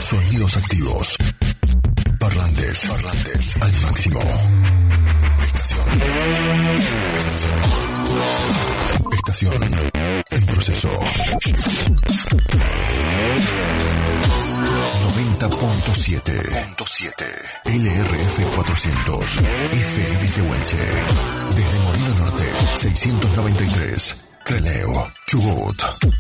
Sonidos activos. Parlantes al máximo. Estación en proceso. 90.7 LRF 400 FM Tehuelche. Desde Molino Norte 693 Trelew, Chubut.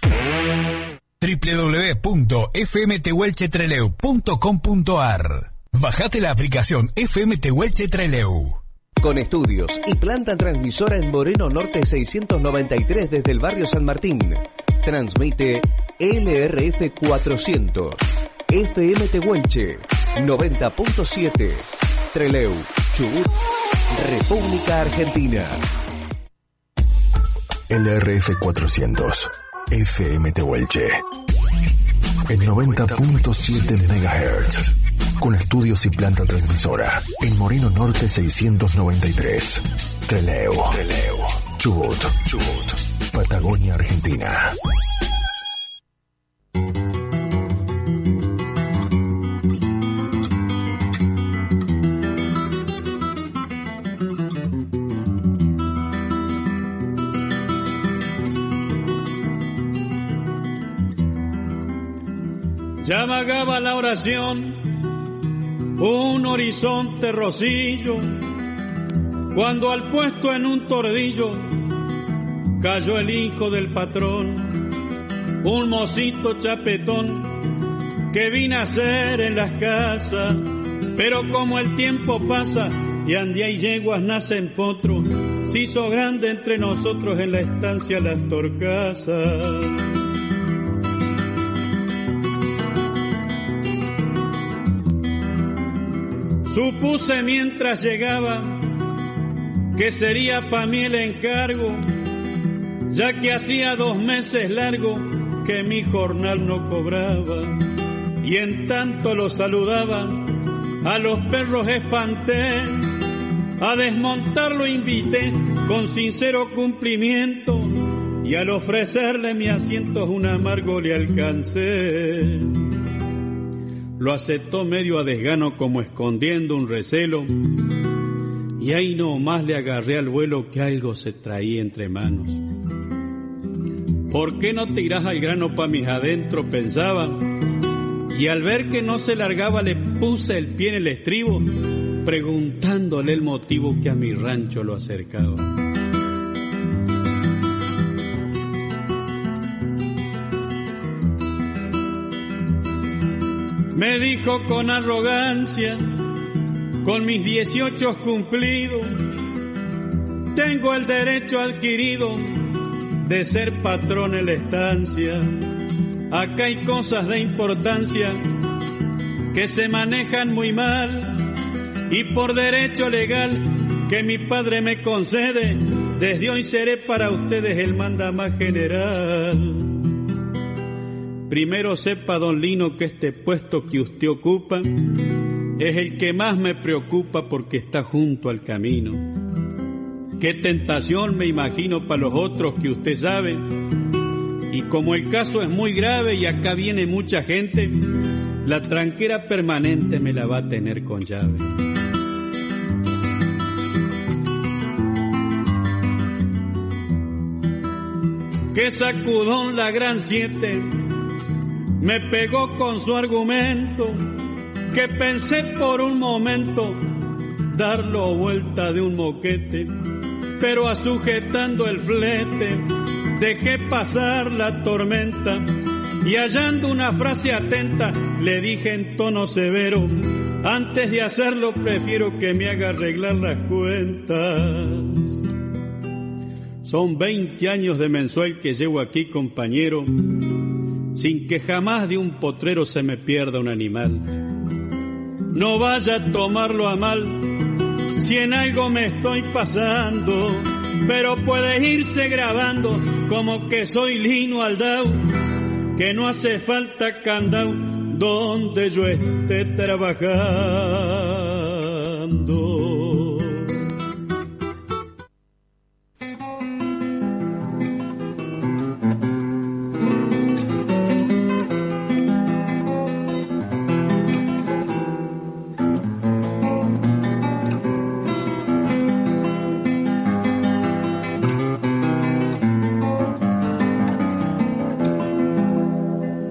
www.fmtehuelchetreleu.com.ar. Bajate la aplicación FM Tehuelche Trelew. Con estudios y planta transmisora en Moreno Norte 693 desde el barrio San Martín. Transmite LRF 400 FM Tehuelche 90.7 Trelew, Chubut, República Argentina. LRF 400 FM Tehuelche en 90.7 MHz. Con estudios y planta transmisora en Moreno Norte 693 Trelew, Chubut, Patagonia, Argentina. Ya vagaba la oración, un horizonte rocillo, cuando al puesto en un tordillo cayó el hijo del patrón, un mocito chapetón que vino a ser en las casas, pero como el tiempo pasa y andía y yeguas nacen potros, se hizo grande entre nosotros en la estancia Las Torcasas. Supuse mientras llegaba que sería pa' mí el encargo, ya que hacía 2 meses largo que mi jornal no cobraba, y en tanto lo saludaba, a los perros espanté, a desmontar lo invité con sincero cumplimiento, y al ofrecerle mi asiento un amargo le alcancé. Lo aceptó medio a desgano como escondiendo un recelo, y ahí nomás le agarré al vuelo que algo se traía entre manos. ¿Por qué no te irás al grano pa' mis adentro? Pensaba, y al ver que no se largaba le puse el pie en el estribo, preguntándole el motivo que a mi rancho lo acercaba. Me dijo con arrogancia, con mis 18 cumplidos, tengo el derecho adquirido de ser patrón en la estancia. Acá hay cosas de importancia que se manejan muy mal, y por derecho legal que mi padre me concede, desde hoy seré para ustedes el mandamás general. Primero sepa, don Lino, que este puesto que usted ocupa es el que más me preocupa porque está junto al camino. Qué tentación me imagino para los otros que usted sabe, y como el caso es muy grave y acá viene mucha gente, la tranquera permanente me la va a tener con llave. Qué sacudón la gran 7 me pegó con su argumento, que pensé por un momento darlo vuelta de un moquete, pero a sujetando el flete dejé pasar la tormenta, y hallando una frase atenta le dije en tono severo, antes de hacerlo prefiero que me haga arreglar las cuentas. Son 20 años de mensual que llevo aquí, compañero, sin que jamás de un potrero se me pierda un animal. No vaya a tomarlo a mal si en algo me estoy pasando, pero puede irse grabando como que soy Lino Aldao, que no hace falta candao donde yo esté trabajando.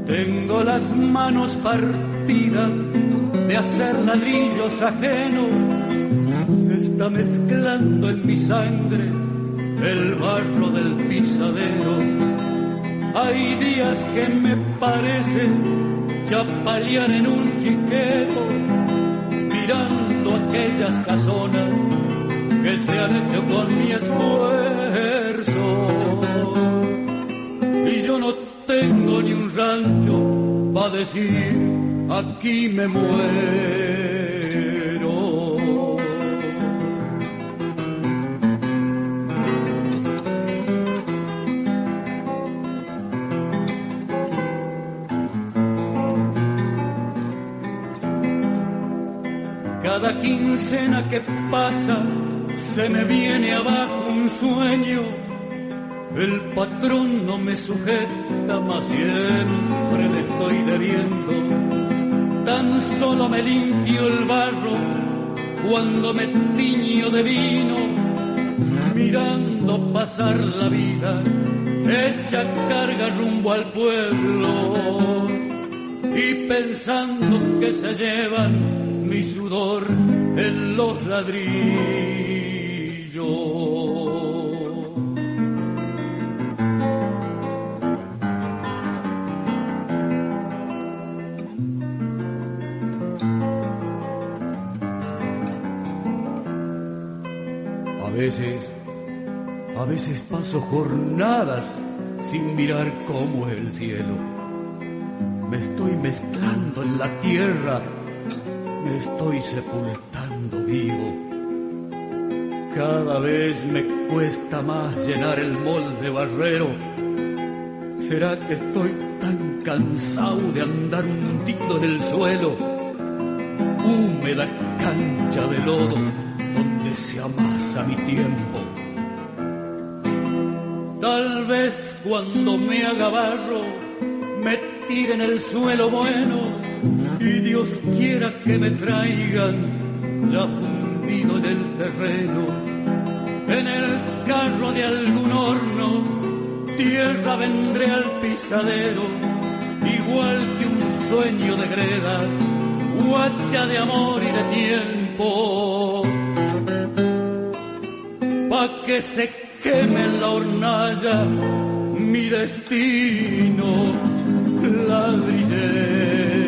Tengo las manos partidas de hacer ladrillos ajenos. Se está mezclando en mi sangre el barro del pisadero. Hay días que me parecen chapalear en un chiquero, mirando aquellas casonas que se han hecho con mi esfuerzo. Y yo no tengo ni un rancho pa' decir aquí me muero. Cada quincena que pasa se me viene abajo un sueño. El patrón no me sujeta, mas siempre le estoy debiendo. Tan solo me limpio el barro cuando me tiño de vino, mirando pasar la vida hecha carga rumbo al pueblo y pensando que se llevan mi sudor en los ladrillos. A veces paso jornadas sin mirar cómo es el cielo. Me estoy mezclando en la tierra, me estoy sepultando vivo. Cada vez me cuesta más llenar el molde barrero. ¿Será que estoy tan cansado de andar hundido en el suelo? Húmeda cancha de lodo donde se amasa mi tiempo. Tal vez cuando me haga barro me tire en el suelo bueno y Dios quiera que me traigan ya fundido en el terreno. En el carro de algún horno tierra vendré al pisadero, igual que un sueño de greda, guacha de amor y de tiempo, pa' que se queme en la hornalla mi destino ladrillero.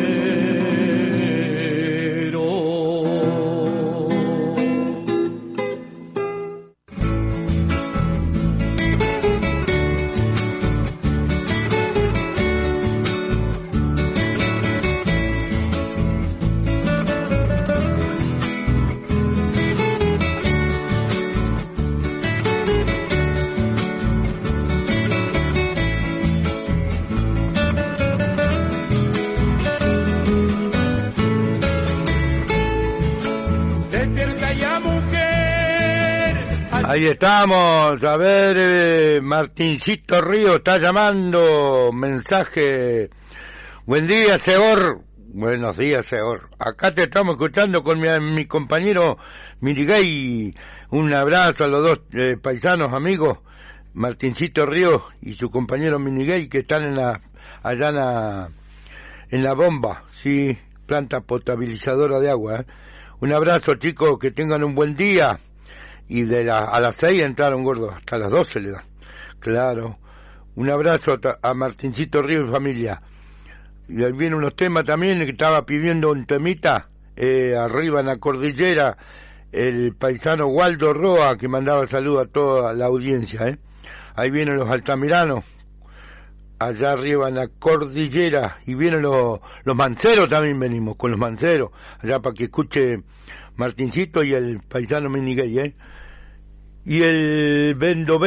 Ahí estamos, a ver, Martincito Río está llamando, mensaje. Buen día, Seor. Buenos días, Seor. Acá te estamos escuchando con mi compañero Minigay. Un abrazo a los dos paisanos amigos, Martincito Río y su compañero Minigay, que están allá en la bomba, sí, planta potabilizadora de agua. Un abrazo, chicos, que tengan un buen día. Y a las 6 entraron, gordos, hasta las 12 le dan. Claro. Un abrazo a Martincito Río y familia. Y ahí vienen unos temas también, que estaba pidiendo un temita, arriba en la cordillera, el paisano Waldo Roa, que mandaba saludos a toda la audiencia, Ahí vienen los altamiranos, allá arriba en la cordillera, y vienen los manceros también, venimos con los manceros, allá para que escuche Martincito y el paisano Miniguey, Y el vendo,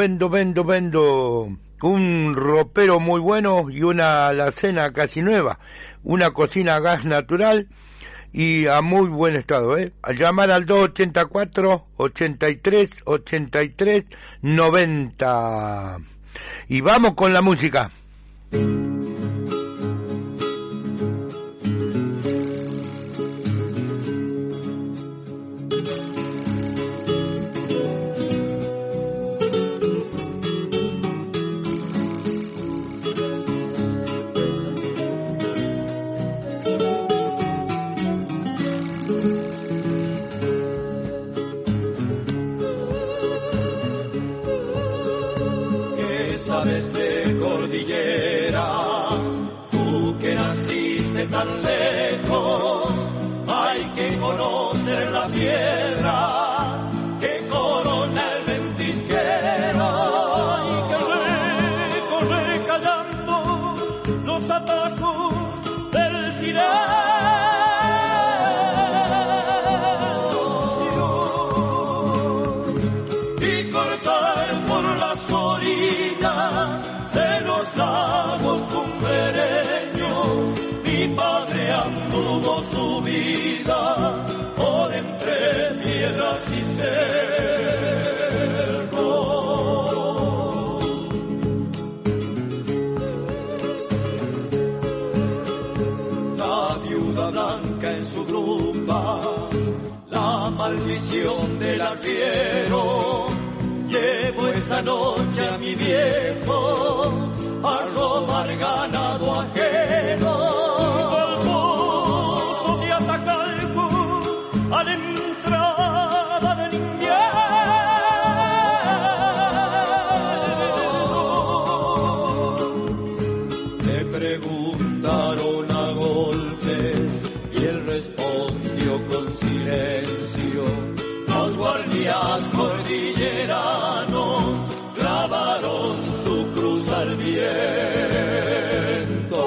un ropero muy bueno y una alacena casi nueva, una cocina a gas natural y a muy buen estado, A llamar al 284-83-90. Y vamos con la música. que naciste tan lejos, hay que conocer la piedra que corona el ventisquero. Hay que recorrer callando los atajos del silencio y cortar por las orillas de los lagos cumbereños. Mi padre anduvo su vida por entre piedras y cerros. La viuda blanca en su grupa, la maldición del arriero. Llevo esa noche a mi viejo a robar ganado ajeno. al pozo de Atacalco, a la entrada del invierno. Le preguntaron a golpes y él respondió con silencio. Los guardias cordilleranos clavaron su cruz al viento.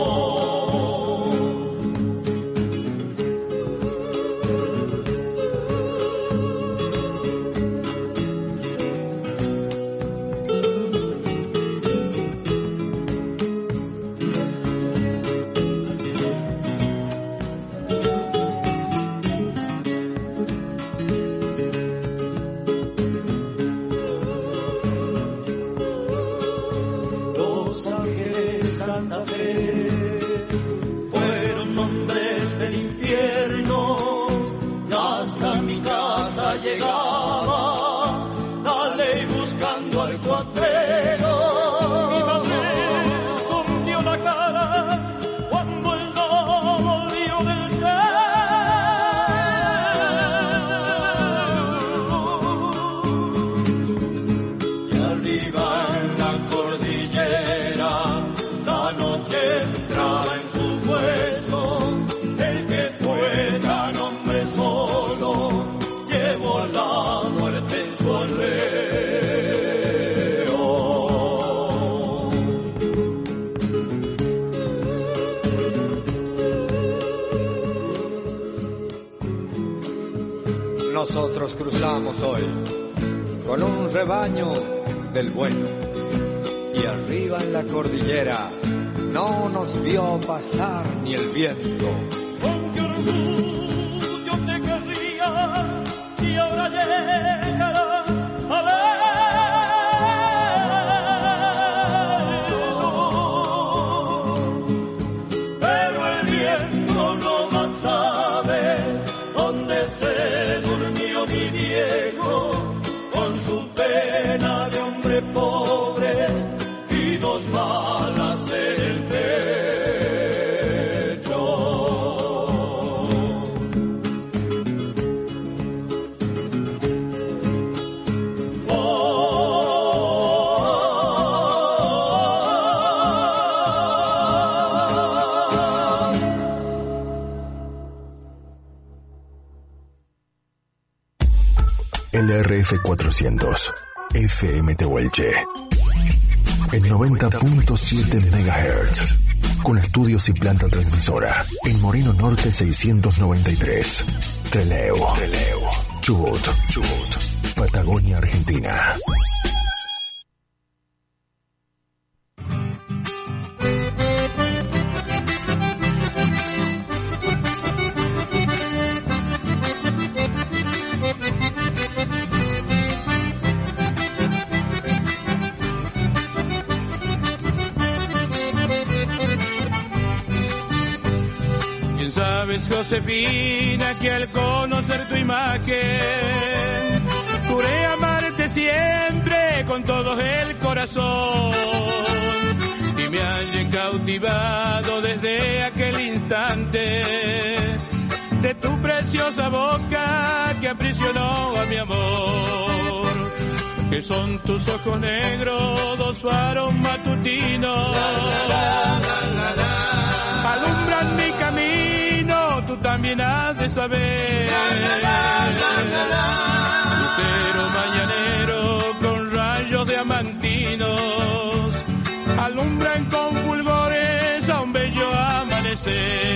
Santa Fe fueron hombres del infierno, y hasta mi casa llegaba la ley buscando al cuatrero. Mi madre escondió la cara cuando el no volvió del cielo. Y arriba en la cordillera la noche entraba en sus huesos, el que fue tan hombre solo, llevó la muerte en su arreo. Nosotros cruzamos hoy con un rebaño del bueno, y arriba en la cordillera no nos vio pasar ni el viento. Con qué orgullo te querría si ahora llegaras a verlo. Pero el viento no más sabe dónde se durmió mi viejo, con su pena de hombre pobre y dos balas del pecho. LRF 400 FM Tehuelche en 90.7 MHz, con estudios y planta transmisora en Moreno Norte 693, Trelew, Chubut, Patagonia, Argentina. Sabes, Josefina, que al conocer tu imagen juré amarte siempre con todo el corazón, y me hallé cautivado desde aquel instante de tu preciosa boca que aprisionó a mi amor, que son tus ojos negros, dos faros matutinos. también has de saber. Lucero mañanero con rayos diamantinos alumbran con fulgores a un bello amanecer.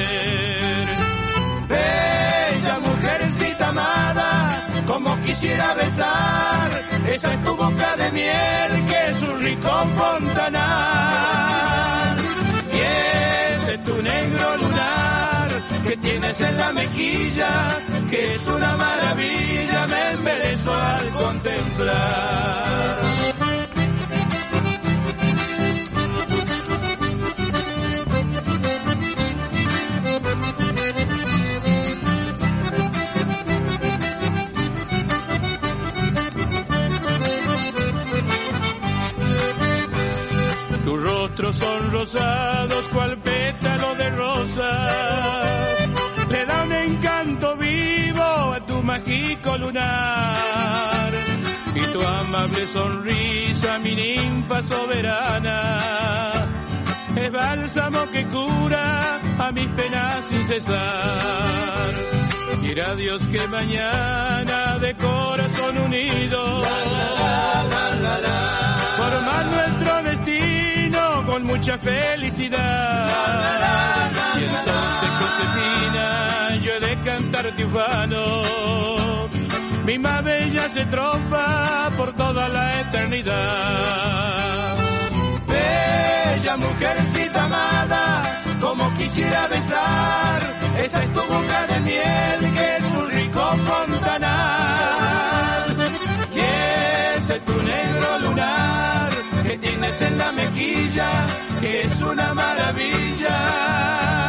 Bella mujercita amada, como quisiera besar, esa es tu boca de miel que es un rico fontanal. Y ese tu negro lunar que tienes en la mejilla, que es una maravilla, me embelezo al contemplar. Tus rostros son rosados cual pétalo de rosa, le da un encanto vivo a tu mágico lunar. Y tu amable sonrisa, mi ninfa soberana, es bálsamo que cura a mis penas sin cesar. Quiera Dios que mañana de corazón unido formar nuestro destino con mucha felicidad. Y entonces, Josefina, yo he de cantarte ufano mi más bella estrofa por toda la eternidad. Bella mujercita amada, como quisiera besar, esa es tu boca de miel que es un rico fontanal. Y ese es tu negro lunar que tienes en la mejilla, que es una maravilla.